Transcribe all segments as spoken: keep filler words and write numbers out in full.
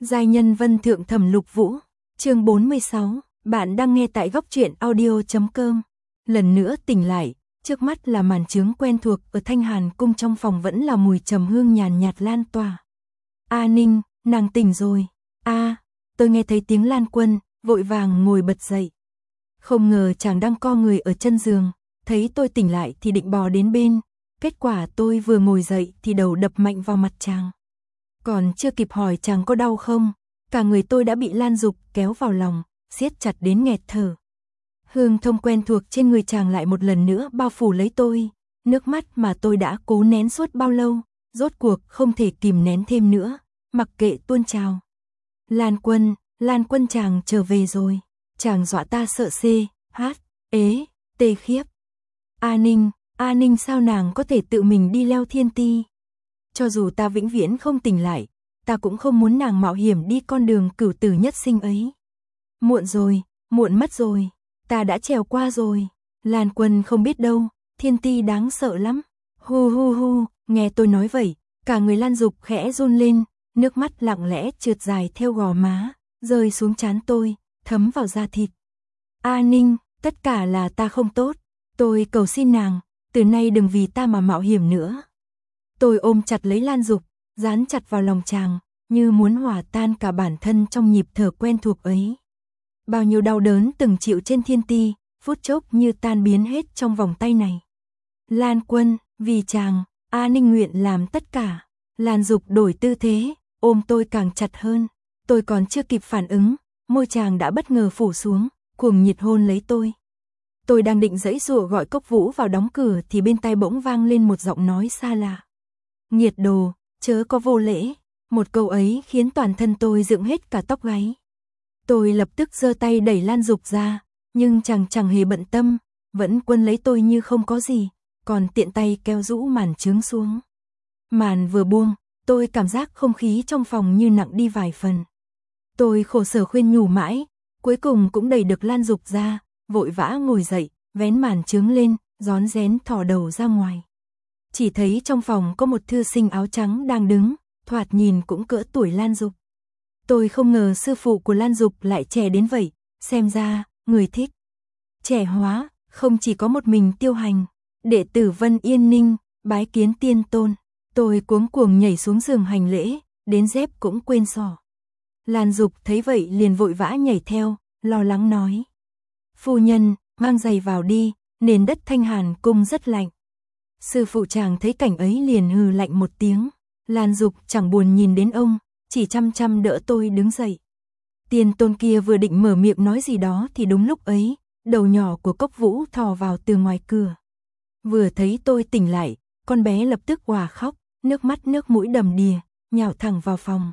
Giai nhân vân thượng thẩm lục vũ, chương bốn mươi sáu, bạn đang nghe tại góc truyện audio chấm com. Lần nữa tỉnh lại, trước mắt là màn chướng quen thuộc, ở Thanh Hàn cung trong phòng vẫn là mùi trầm hương nhàn nhạt lan tỏa. A Ninh, nàng tỉnh rồi. A, tôi nghe thấy tiếng Lan Quân, vội vàng ngồi bật dậy. Không ngờ chàng đang co người ở chân giường, thấy tôi tỉnh lại thì định bò đến bên, kết quả tôi vừa ngồi dậy thì đầu đập mạnh vào mặt chàng. Còn chưa kịp hỏi chàng có đau không, cả người tôi đã bị Lan Dục kéo vào lòng, siết chặt đến nghẹt thở. Hương thơm quen thuộc trên người chàng lại một lần nữa bao phủ lấy tôi, nước mắt mà tôi đã cố nén suốt bao lâu, rốt cuộc không thể kìm nén thêm nữa, mặc kệ tuôn trào. Lan Quân, Lan Quân chàng trở về rồi, chàng dọa ta sợ xê, hát, ế, tê khiếp. A Ninh, A Ninh sao nàng có thể tự mình đi leo thiên ti? Cho dù ta vĩnh viễn không tỉnh lại, ta cũng không muốn nàng mạo hiểm đi con đường cửu tử nhất sinh ấy. Muộn rồi, muộn mất rồi, ta đã trèo qua rồi. Lan Quân không biết đâu, thiên ti đáng sợ lắm. Hu hu hu, nghe tôi nói vậy, cả người Lan Dục khẽ run lên, nước mắt lặng lẽ trượt dài theo gò má, rơi xuống trán tôi, thấm vào da thịt. A Ninh, tất cả là ta không tốt, tôi cầu xin nàng, từ nay đừng vì ta mà mạo hiểm nữa. Tôi ôm chặt lấy Lan Dục, dán chặt vào lòng chàng, như muốn hòa tan cả bản thân trong nhịp thở quen thuộc ấy. Bao nhiêu đau đớn từng chịu trên thiên ti, phút chốc như tan biến hết trong vòng tay này. Lan Quân, vì chàng, A Ninh nguyện làm tất cả. Lan Dục đổi tư thế, ôm tôi càng chặt hơn. Tôi còn chưa kịp phản ứng, môi chàng đã bất ngờ phủ xuống, cuồng nhiệt hôn lấy tôi. Tôi đang định giãy giụa gọi Cốc Vũ vào đóng cửa thì bên tai bỗng vang lên một giọng nói xa lạ. Nghiệt đồ, chớ có vô lễ. Một câu ấy khiến toàn thân tôi dựng hết cả tóc gáy. Tôi lập tức giơ tay đẩy Lan Dục ra, nhưng chàng chẳng hề bận tâm, vẫn quân lấy tôi như không có gì, còn tiện tay kéo rũ màn chướng xuống. Màn vừa buông, tôi cảm giác không khí trong phòng như nặng đi vài phần. Tôi khổ sở khuyên nhủ mãi, cuối cùng cũng đẩy được Lan Dục ra, vội vã ngồi dậy, vén màn chướng lên, rón rén thò đầu ra ngoài. Chỉ thấy trong phòng có một thư sinh áo trắng đang đứng, thoạt nhìn cũng cỡ tuổi Lan Dục. Tôi không ngờ sư phụ của Lan Dục lại trẻ đến vậy, xem ra, người thích. Trẻ hóa, không chỉ có một mình Tiêu Hành, đệ tử Vân Yên Ninh, bái kiến tiên tôn. Tôi cuống cuồng nhảy xuống giường hành lễ, đến dép cũng quên xỏ. Lan Dục thấy vậy liền vội vã nhảy theo, lo lắng nói. Phu nhân, mang giày vào đi, nền đất Thanh Hàn cung rất lạnh. Sư phụ chàng thấy cảnh ấy liền hừ lạnh một tiếng. Lan Dục chẳng buồn nhìn đến ông, chỉ chăm chăm đỡ tôi đứng dậy. Tiên tôn kia vừa định mở miệng nói gì đó thì đúng lúc ấy, đầu nhỏ của Cốc Vũ thò vào từ ngoài cửa. Vừa thấy tôi tỉnh lại, con bé lập tức òa khóc, nước mắt nước mũi đầm đìa, nhào thẳng vào phòng.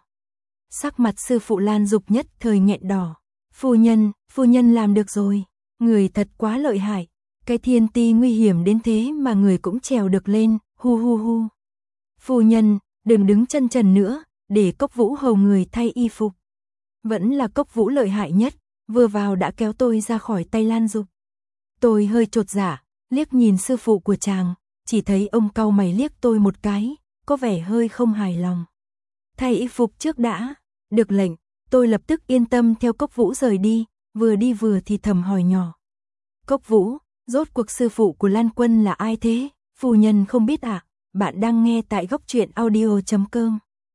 Sắc mặt sư phụ Lan Dục nhất thời nghẹn đỏ. Phu nhân, phu nhân làm được rồi, người thật quá lợi hại. Cái thiên ti nguy hiểm đến thế mà người cũng trèo được lên, hu hu hu. Phu nhân, đừng đứng chân trần nữa, để Cốc Vũ hầu người thay y phục. Vẫn là Cốc Vũ lợi hại nhất, vừa vào đã kéo tôi ra khỏi tay Lan Dục. Tôi hơi chột dạ, liếc nhìn sư phụ của chàng, chỉ thấy ông cau mày liếc tôi một cái, có vẻ hơi không hài lòng. Thay y phục trước đã, được lệnh, tôi lập tức yên tâm theo Cốc Vũ rời đi, vừa đi vừa thì thầm hỏi nhỏ. Cốc Vũ, rốt cuộc sư phụ của Lan Quân là ai thế? Phu nhân không biết à? Bạn đang nghe tại góc truyện audio chấm com.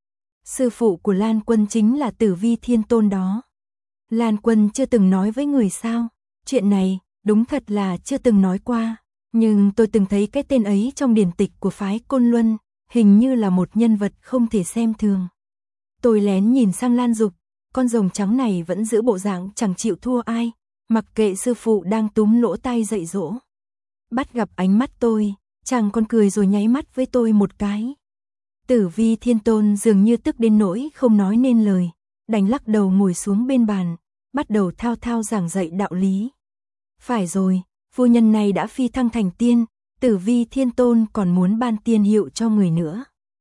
Sư phụ của Lan Quân chính là Tử Vi Thiên Tôn đó. Lan Quân chưa từng nói với người sao? Chuyện này, đúng thật là chưa từng nói qua. Nhưng tôi từng thấy cái tên ấy trong điển tịch của phái Côn Luân, hình như là một nhân vật không thể xem thường. Tôi lén nhìn sang Lan Dục, con rồng trắng này vẫn giữ bộ dạng chẳng chịu thua ai, mặc kệ sư phụ đang túm lỗ tai dạy dỗ. Bắt gặp ánh mắt tôi, chàng còn cười rồi nháy mắt với tôi một cái. Tử Vi Thiên Tôn dường như tức đến nỗi không nói nên lời, đành lắc đầu ngồi xuống bên bàn, bắt đầu thao thao giảng dạy đạo lý. Phải rồi, phu nhân này đã phi thăng thành tiên, Tử Vi Thiên Tôn còn muốn ban tiên hiệu cho người nữa.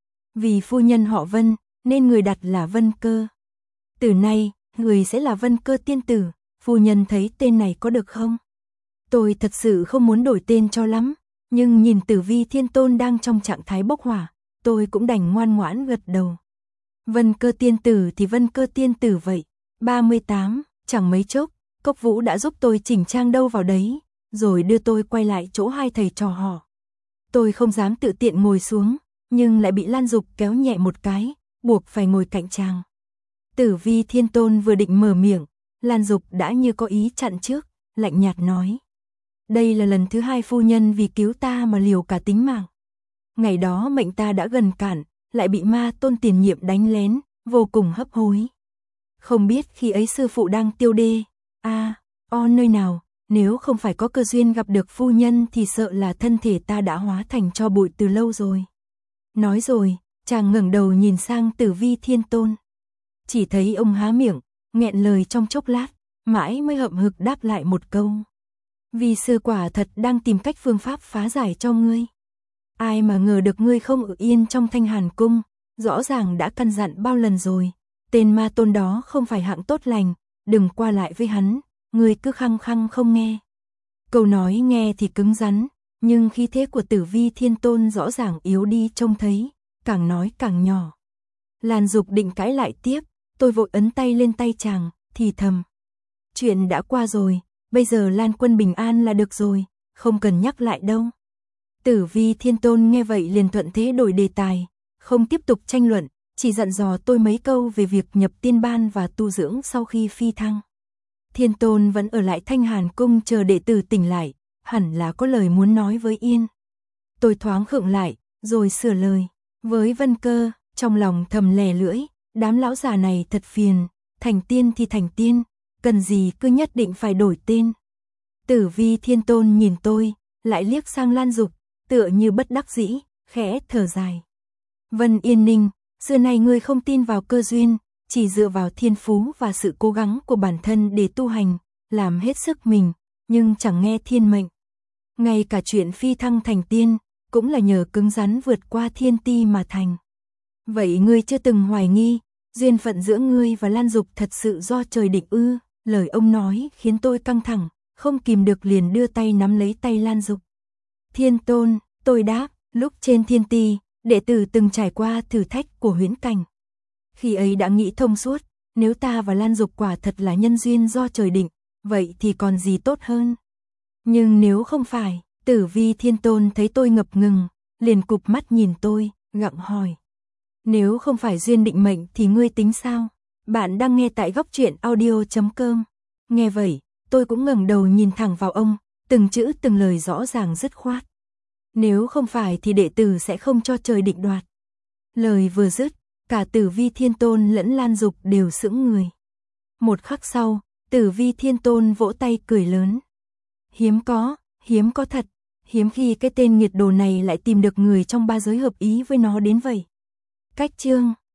Vì phu nhân họ Vân, nên người đặt là Vân Cơ. Từ nay, người sẽ là Vân Cơ tiên tử, phu nhân thấy tên này có được không? Tôi thật sự không muốn đổi tên cho lắm, nhưng nhìn Tử Vi Thiên Tôn đang trong trạng thái bốc hỏa, tôi cũng đành ngoan ngoãn gật đầu. Vân Cơ tiên tử thì Vân Cơ tiên tử vậy. ba mươi tám, chẳng mấy chốc, Cốc Vũ đã giúp tôi chỉnh trang đâu vào đấy, rồi đưa tôi quay lại chỗ hai thầy trò họ. Tôi không dám tự tiện ngồi xuống, nhưng lại bị Lan Dục kéo nhẹ một cái, buộc phải ngồi cạnh chàng. Tử Vi Thiên Tôn vừa định mở miệng, Lan Dục đã như có ý chặn trước, lạnh nhạt nói. Đây là lần thứ hai phu nhân vì cứu ta mà liều cả tính mạng. Ngày đó mệnh ta đã gần cạn, lại bị ma tôn tiền nhiệm đánh lén, vô cùng hấp hối. Không biết khi ấy sư phụ đang tiêu đê, a, o nơi nào, nếu không phải có cơ duyên gặp được phu nhân thì sợ là thân thể ta đã hóa thành tro bụi từ lâu rồi. Nói rồi, chàng ngẩng đầu nhìn sang Tử Vi Thiên Tôn. Chỉ thấy ông há miệng, nghẹn lời trong chốc lát, mãi mới hậm hực đáp lại một câu. Vì sư quả thật đang tìm cách phương pháp phá giải cho ngươi. Ai mà ngờ được ngươi không ở yên trong Thanh Hàn Cung, rõ ràng đã căn dặn bao lần rồi. Tên ma tôn đó không phải hạng tốt lành, đừng qua lại với hắn, ngươi cứ khăng khăng không nghe. Câu nói nghe thì cứng rắn, nhưng khí thế của Tử Vi Thiên Tôn rõ ràng yếu đi trông thấy, càng nói càng nhỏ. Lan Dục định cãi lại tiếp, tôi vội ấn tay lên tay chàng, thì thầm. Chuyện đã qua rồi, bây giờ Lan Quân bình an là được rồi, không cần nhắc lại đâu. Tử Vi Thiên Tôn nghe vậy liền thuận thế đổi đề tài, không tiếp tục tranh luận, chỉ dặn dò tôi mấy câu về việc nhập tiên ban và tu dưỡng sau khi phi thăng. Thiên Tôn vẫn ở lại Thanh Hàn Cung chờ đệ tử tỉnh lại, hẳn là có lời muốn nói với Yên. Tôi thoáng khựng lại, rồi sửa lời. Với Vân Cơ, trong lòng thầm lè lưỡi, đám lão già này thật phiền, thành tiên thì thành tiên, cần gì cứ nhất định phải đổi tên. Tử Vi Thiên Tôn nhìn tôi, lại liếc sang Lan Dục, tựa như bất đắc dĩ, khẽ thở dài. Vân Yên Ninh, xưa nay ngươi không tin vào cơ duyên, chỉ dựa vào thiên phú và sự cố gắng của bản thân để tu hành, làm hết sức mình, nhưng chẳng nghe thiên mệnh. Ngay cả chuyện phi thăng thành tiên, cũng là nhờ cứng rắn vượt qua thiên ti mà thành. Vậy ngươi chưa từng hoài nghi, duyên phận giữa ngươi và Lan Dục thật sự do trời định ư? Lời ông nói khiến tôi căng thẳng, không kìm được liền đưa tay nắm lấy tay Lan Dục. Thiên Tôn, tôi đáp, lúc trên thiên ti, đệ tử từng trải qua thử thách của huyễn cảnh. Khi ấy đã nghĩ thông suốt, nếu ta và Lan Dục quả thật là nhân duyên do trời định, vậy thì còn gì tốt hơn. Nhưng nếu không phải, Tử Vi Thiên Tôn thấy tôi ngập ngừng, liền cụp mắt nhìn tôi, gặng hỏi. Nếu không phải duyên định mệnh thì ngươi tính sao? Bạn đang nghe tại góc truyện audio chấm com. Nghe vậy, tôi cũng ngẩng đầu nhìn thẳng vào ông, từng chữ từng lời rõ ràng dứt khoát. Nếu không phải thì đệ tử sẽ không cho trời định đoạt. Lời vừa dứt, cả Tử Vi Thiên Tôn lẫn Lan Dục đều sững người. Một khắc sau, Tử Vi Thiên Tôn vỗ tay cười lớn. Hiếm có, hiếm có thật, hiếm khi cái tên nghiệt đồ này lại tìm được người trong ba giới hợp ý với nó đến vậy. Cách chương